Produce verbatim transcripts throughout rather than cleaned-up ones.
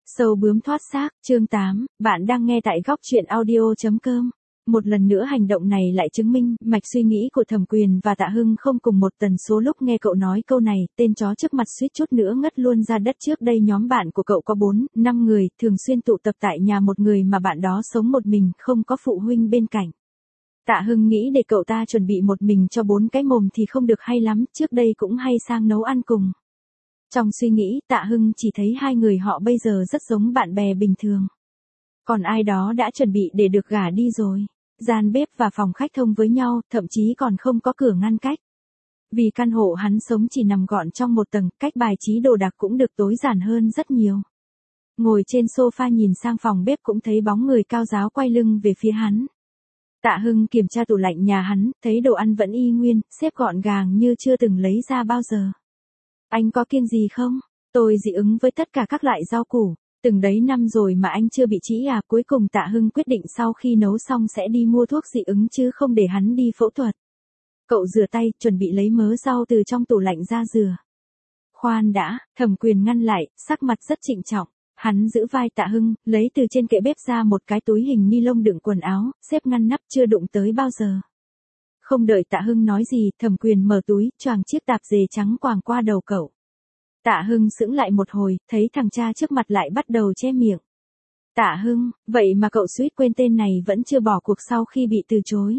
Sâu bướm thoát xác, chương tám, bạn đang nghe tại góc truyện audio.com. Một lần nữa hành động này lại chứng minh, mạch suy nghĩ của Thẩm Quyền và Tạ Hưng không cùng một tần số. Lúc nghe cậu nói câu này, tên chó trước mặt suýt chút nữa ngất luôn ra đất. Trước đây nhóm bạn của cậu có bốn, năm người, thường xuyên tụ tập tại nhà một người mà bạn đó sống một mình, không có phụ huynh bên cạnh. Tạ Hưng nghĩ để cậu ta chuẩn bị một mình cho bốn cái mồm thì không được hay lắm, trước đây cũng hay sang nấu ăn cùng. Trong suy nghĩ, Tạ Hưng chỉ thấy hai người họ bây giờ rất giống bạn bè bình thường. Còn ai đó đã chuẩn bị để được gả đi rồi. Gian bếp và phòng khách thông với nhau, thậm chí còn không có cửa ngăn cách. Vì căn hộ hắn sống chỉ nằm gọn trong một tầng, cách bài trí đồ đạc cũng được tối giản hơn rất nhiều. Ngồi trên sofa nhìn sang phòng bếp cũng thấy bóng người cao ráo quay lưng về phía hắn. Tạ Hưng kiểm tra tủ lạnh nhà hắn, thấy đồ ăn vẫn y nguyên, xếp gọn gàng như chưa từng lấy ra bao giờ. Anh có kiêng gì không? Tôi dị ứng với tất cả các loại rau củ. Từng đấy năm rồi mà anh chưa bị trĩ à? Cuối cùng Tạ Hưng quyết định sau khi nấu xong sẽ đi mua thuốc dị ứng chứ không để hắn đi phẫu thuật. Cậu rửa tay, chuẩn bị lấy mớ rau từ trong tủ lạnh ra rửa. Khoan đã, Thẩm Quyền ngăn lại, sắc mặt rất trịnh trọng. Hắn giữ vai Tạ Hưng, lấy từ trên kệ bếp ra một cái túi hình ni lông đựng quần áo, xếp ngăn nắp chưa đụng tới bao giờ. Không đợi Tạ Hưng nói gì, Thẩm Quyền mở túi, choàng chiếc tạp dề trắng quàng qua đầu cậu. Tạ Hưng sững lại một hồi, thấy thằng cha trước mặt lại bắt đầu che miệng. Tạ Hưng, vậy mà cậu suýt quên tên này vẫn chưa bỏ cuộc sau khi bị từ chối.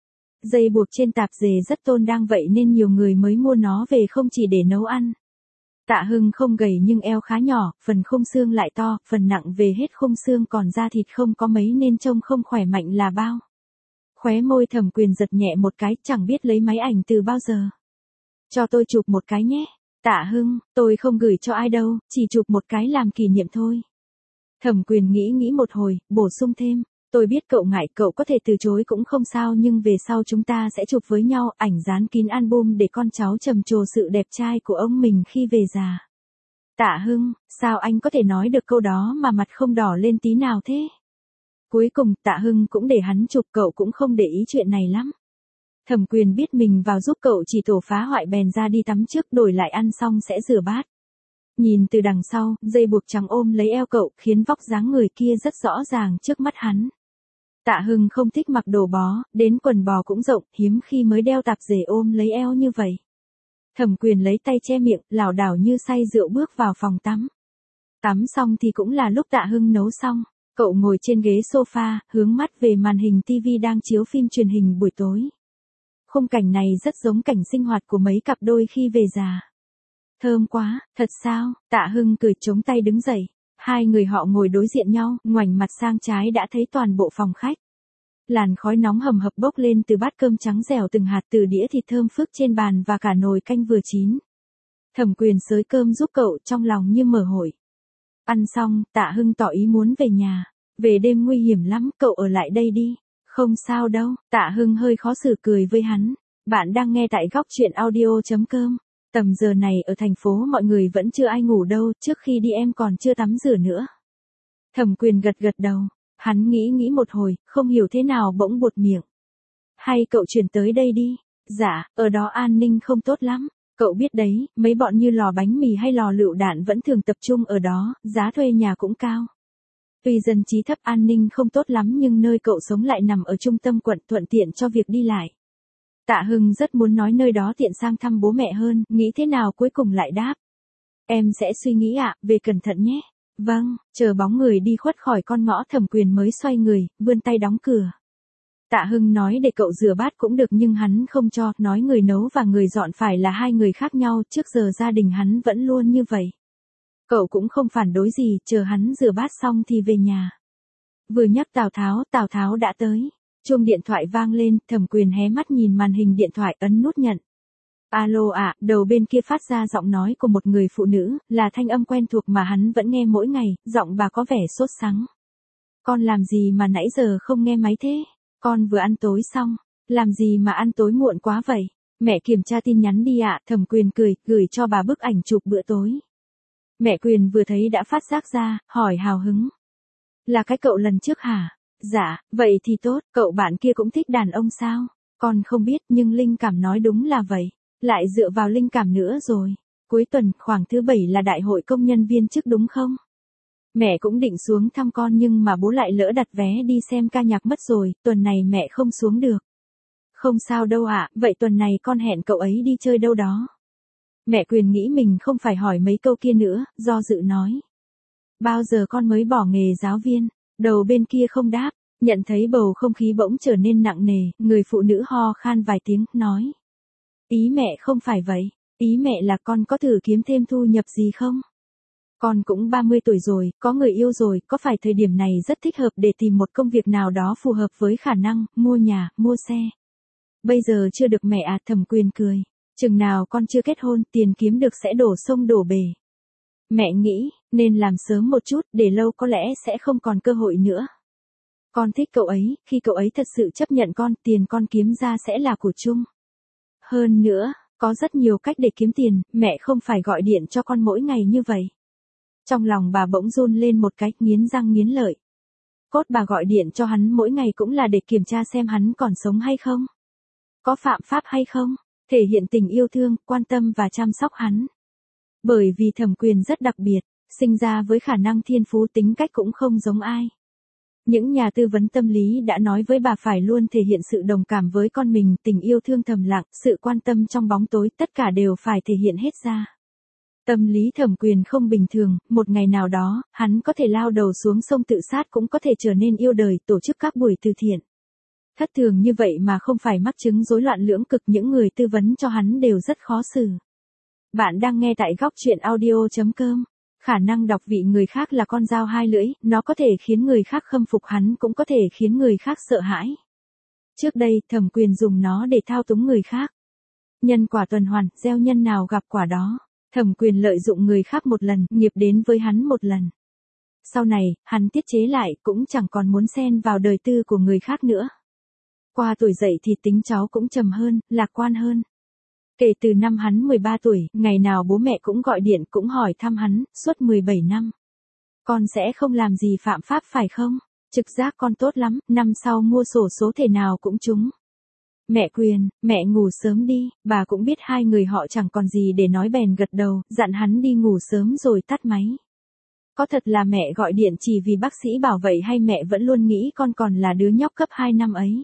Dây buộc trên tạp dề rất tôn đang vậy nên nhiều người mới mua nó về không chỉ để nấu ăn. Tạ Hưng không gầy nhưng eo khá nhỏ, phần khung xương lại to, phần nặng về hết khung xương còn da thịt không có mấy nên trông không khỏe mạnh là bao. Khóe môi Thẩm Quyền giật nhẹ một cái, chẳng biết lấy máy ảnh từ bao giờ. Cho tôi chụp một cái nhé. Tạ Hưng, tôi không gửi cho ai đâu, chỉ chụp một cái làm kỷ niệm thôi. Thẩm Quyền nghĩ nghĩ một hồi, bổ sung thêm. Tôi biết cậu ngại, cậu có thể từ chối cũng không sao nhưng về sau chúng ta sẽ chụp với nhau, ảnh dán kín album để con cháu trầm trồ sự đẹp trai của ông mình khi về già. Tạ Hưng, sao anh có thể nói được câu đó mà mặt không đỏ lên tí nào thế? Cuối cùng Tạ Hưng cũng để hắn chụp, cậu cũng không để ý chuyện này lắm. Thẩm Quyền biết mình vào giúp cậu chỉ tổ phá hoại bèn ra đi tắm trước, đổi lại ăn xong sẽ rửa bát. Nhìn từ đằng sau, dây buộc trắng ôm lấy eo cậu, khiến vóc dáng người kia rất rõ ràng trước mắt hắn. Tạ Hưng không thích mặc đồ bó, đến quần bò cũng rộng, hiếm khi mới đeo tạp dề ôm lấy eo như vậy. Thẩm Quyền lấy tay che miệng, lảo đảo như say rượu bước vào phòng tắm. Tắm xong thì cũng là lúc Tạ Hưng nấu xong. Cậu ngồi trên ghế sofa, hướng mắt về màn hình tivi đang chiếu phim truyền hình buổi tối. Khung cảnh này rất giống cảnh sinh hoạt của mấy cặp đôi khi về già. Thơm quá, thật sao? Tạ Hưng cười chống tay đứng dậy. Hai người họ ngồi đối diện nhau, ngoảnh mặt sang trái đã thấy toàn bộ phòng khách. Làn khói nóng hầm hập bốc lên từ bát cơm trắng dẻo từng hạt, từ đĩa thịt thơm phức trên bàn và cả nồi canh vừa chín. Thẩm Quyền xới cơm giúp cậu, trong lòng như mở hội. Ăn xong, Tạ Hưng tỏ ý muốn về nhà. Về đêm nguy hiểm lắm, cậu ở lại đây đi. Không sao đâu. Tạ Hưng hơi khó xử cười với hắn. Bạn đang nghe tại góc truyện audio.com. Tầm giờ này ở thành phố mọi người vẫn chưa ai ngủ đâu, trước khi đi em còn chưa tắm rửa nữa. Thẩm Quyền gật gật đầu. Hắn nghĩ nghĩ một hồi, không hiểu thế nào bỗng buột miệng. Hay cậu chuyển tới đây đi. Dạ, ở đó an ninh không tốt lắm. Cậu biết đấy, mấy bọn như lò bánh mì hay lò lựu đạn vẫn thường tập trung ở đó, giá thuê nhà cũng cao. Tuy dân trí thấp, an ninh không tốt lắm nhưng nơi cậu sống lại nằm ở trung tâm quận, thuận tiện cho việc đi lại. Tạ Hưng rất muốn nói nơi đó tiện sang thăm bố mẹ hơn, nghĩ thế nào cuối cùng lại đáp. Em sẽ suy nghĩ ạ, về cẩn thận nhé. Vâng, chờ bóng người đi khuất khỏi con ngõ, Thẩm Quyền mới xoay người, vươn tay đóng cửa. Tạ Hưng nói để cậu rửa bát cũng được nhưng hắn không cho, nói người nấu và người dọn phải là hai người khác nhau, trước giờ gia đình hắn vẫn luôn như vậy. Cậu cũng không phản đối gì, chờ hắn rửa bát xong thì về nhà. Vừa nhắc Tào Tháo, Tào Tháo đã tới. Chuông điện thoại vang lên, Thẩm Quyền hé mắt nhìn màn hình điện thoại, ấn nút nhận. Alo ạ, à, đầu bên kia phát ra giọng nói của một người phụ nữ, là thanh âm quen thuộc mà hắn vẫn nghe mỗi ngày, giọng bà có vẻ sốt sắng. Con làm gì mà nãy giờ không nghe máy thế? Con vừa ăn tối xong. Làm gì mà ăn tối muộn quá vậy? Mẹ kiểm tra tin nhắn đi ạ. Thẩm Quyền cười, gửi cho bà bức ảnh chụp bữa tối. Mẹ Quyền vừa thấy đã phát giác ra, hỏi hào hứng. Là cái cậu lần trước hả? Dạ, vậy thì tốt, cậu bạn kia cũng thích đàn ông sao? Con không biết nhưng linh cảm nói đúng là vậy. Lại dựa vào linh cảm nữa rồi. Cuối tuần, khoảng thứ bảy là đại hội công nhân viên chức đúng không? Mẹ cũng định xuống thăm con nhưng mà bố lại lỡ đặt vé đi xem ca nhạc mất rồi, tuần này mẹ không xuống được. Không sao đâu ạ, vậy tuần này con hẹn cậu ấy đi chơi đâu đó. Mẹ Quyền nghĩ mình không phải hỏi mấy câu kia nữa, do dự nói. Bao giờ con mới bỏ nghề giáo viên? Đầu bên kia không đáp, nhận thấy bầu không khí bỗng trở nên nặng nề, người phụ nữ ho khan vài tiếng, nói. Ý mẹ không phải vậy, ý mẹ là con có thử kiếm thêm thu nhập gì không? Con cũng ba mươi tuổi rồi, có người yêu rồi, có phải thời điểm này rất thích hợp để tìm một công việc nào đó phù hợp với khả năng, mua nhà, mua xe. Bây giờ chưa được mẹ à, Thẩm Quyền cười. Chừng nào con chưa kết hôn, tiền kiếm được sẽ đổ sông đổ bể. Mẹ nghĩ, nên làm sớm một chút, để lâu có lẽ sẽ không còn cơ hội nữa. Con thích cậu ấy, khi cậu ấy thật sự chấp nhận con, tiền con kiếm ra sẽ là của chung. Hơn nữa, có rất nhiều cách để kiếm tiền, mẹ không phải gọi điện cho con mỗi ngày như vậy. Trong lòng bà bỗng run lên một cái, nghiến răng nghiến lợi. Cốt bà gọi điện cho hắn mỗi ngày cũng là để kiểm tra xem hắn còn sống hay không. Có phạm pháp hay không, thể hiện tình yêu thương, quan tâm và chăm sóc hắn. Bởi vì Thẩm Quyền rất đặc biệt, sinh ra với khả năng thiên phú, tính cách cũng không giống ai. Những nhà tư vấn tâm lý đã nói với bà phải luôn thể hiện sự đồng cảm với con mình, tình yêu thương thầm lặng, sự quan tâm trong bóng tối, tất cả đều phải thể hiện hết ra. Tâm lý Thẩm Quyền không bình thường, một ngày nào đó, hắn có thể lao đầu xuống sông tự sát, cũng có thể trở nên yêu đời, tổ chức các buổi từ thiện. Thất thường như vậy mà không phải mắc chứng rối loạn lưỡng cực, những người tư vấn cho hắn đều rất khó xử. Bạn đang nghe tại góc truyện audio chấm com. Khả năng đọc vị người khác là con dao hai lưỡi, nó có thể khiến người khác khâm phục hắn, cũng có thể khiến người khác sợ hãi. Trước đây, Thẩm Quyền dùng nó để thao túng người khác. Nhân quả tuần hoàn, gieo nhân nào gặp quả đó. Thẩm Quyền lợi dụng người khác một lần, nghiệp đến với hắn một lần. Sau này, hắn tiết chế lại, cũng chẳng còn muốn xen vào đời tư của người khác nữa. Qua tuổi dậy thì tính cháu cũng trầm hơn, lạc quan hơn. Kể từ năm hắn mười ba tuổi, ngày nào bố mẹ cũng gọi điện, cũng hỏi thăm hắn, suốt mười bảy năm. Con sẽ không làm gì phạm pháp phải không? Trực giác con tốt lắm, năm sau mua xổ số thể nào cũng trúng. Mẹ Quyền, mẹ ngủ sớm đi, bà cũng biết hai người họ chẳng còn gì để nói bèn gật đầu, dặn hắn đi ngủ sớm rồi tắt máy. Có thật là mẹ gọi điện chỉ vì bác sĩ bảo vậy, hay mẹ vẫn luôn nghĩ con còn là đứa nhóc cấp hai năm ấy?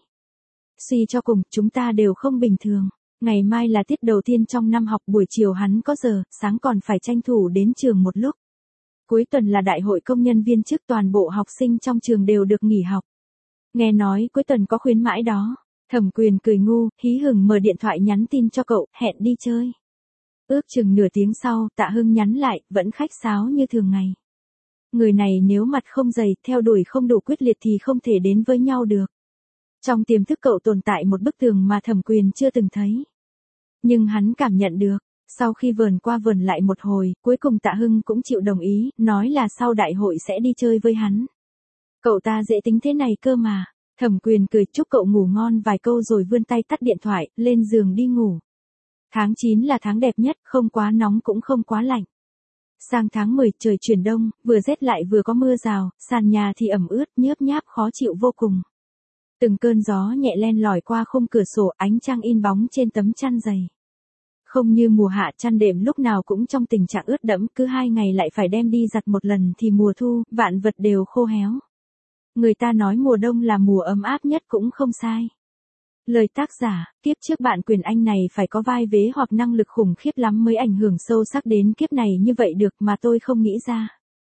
Suy cho cùng, chúng ta đều không bình thường. Ngày mai là tiết đầu tiên trong năm học, buổi chiều hắn có giờ, sáng còn phải tranh thủ đến trường một lúc. Cuối tuần là đại hội công nhân viên chức, toàn bộ học sinh trong trường đều được nghỉ học. Nghe nói cuối tuần có khuyến mãi đó. Thẩm Quyền cười ngu, hí hửng mở điện thoại nhắn tin cho cậu, hẹn đi chơi. Ước chừng nửa tiếng sau, Tạ Hưng nhắn lại, vẫn khách sáo như thường ngày. Người này nếu mặt không dày, theo đuổi không đủ quyết liệt thì không thể đến với nhau được. Trong tiềm thức cậu tồn tại một bức tường mà Thẩm Quyền chưa từng thấy. Nhưng hắn cảm nhận được, sau khi vờn qua vờn lại một hồi, cuối cùng Tạ Hưng cũng chịu đồng ý, nói là sau đại hội sẽ đi chơi với hắn. Cậu ta dễ tính thế này cơ mà. Thẩm Quyền cười chúc cậu ngủ ngon vài câu rồi vươn tay tắt điện thoại, lên giường đi ngủ. Tháng chín là tháng đẹp nhất, không quá nóng cũng không quá lạnh. Sang tháng mười, trời chuyển đông, vừa rét lại vừa có mưa rào, sàn nhà thì ẩm ướt, nhớp nháp khó chịu vô cùng. Từng cơn gió nhẹ len lỏi qua khung cửa sổ, ánh trăng in bóng trên tấm chăn dày. Không như mùa hạ, chăn đệm lúc nào cũng trong tình trạng ướt đẫm, cứ hai ngày lại phải đem đi giặt một lần, thì mùa thu, vạn vật đều khô héo. Người ta nói mùa đông là mùa ấm áp nhất cũng không sai. Lời tác giả, kiếp trước bạn Quyền Anh này phải có vai vế hoặc năng lực khủng khiếp lắm mới ảnh hưởng sâu sắc đến kiếp này như vậy được, mà tôi không nghĩ ra.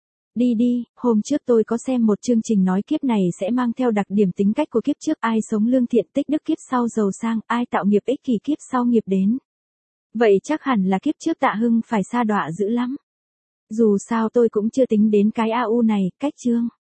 Đi đi, hôm trước tôi có xem một chương trình nói kiếp này sẽ mang theo đặc điểm tính cách của kiếp trước, ai sống lương thiện tích đức kiếp sau giàu sang, ai tạo nghiệp ích kỷ kiếp sau nghiệp đến. Vậy chắc hẳn là kiếp trước Tạ Hưng phải sa đọa dữ lắm. Dù sao tôi cũng chưa tính đến cái a u này, cách chương.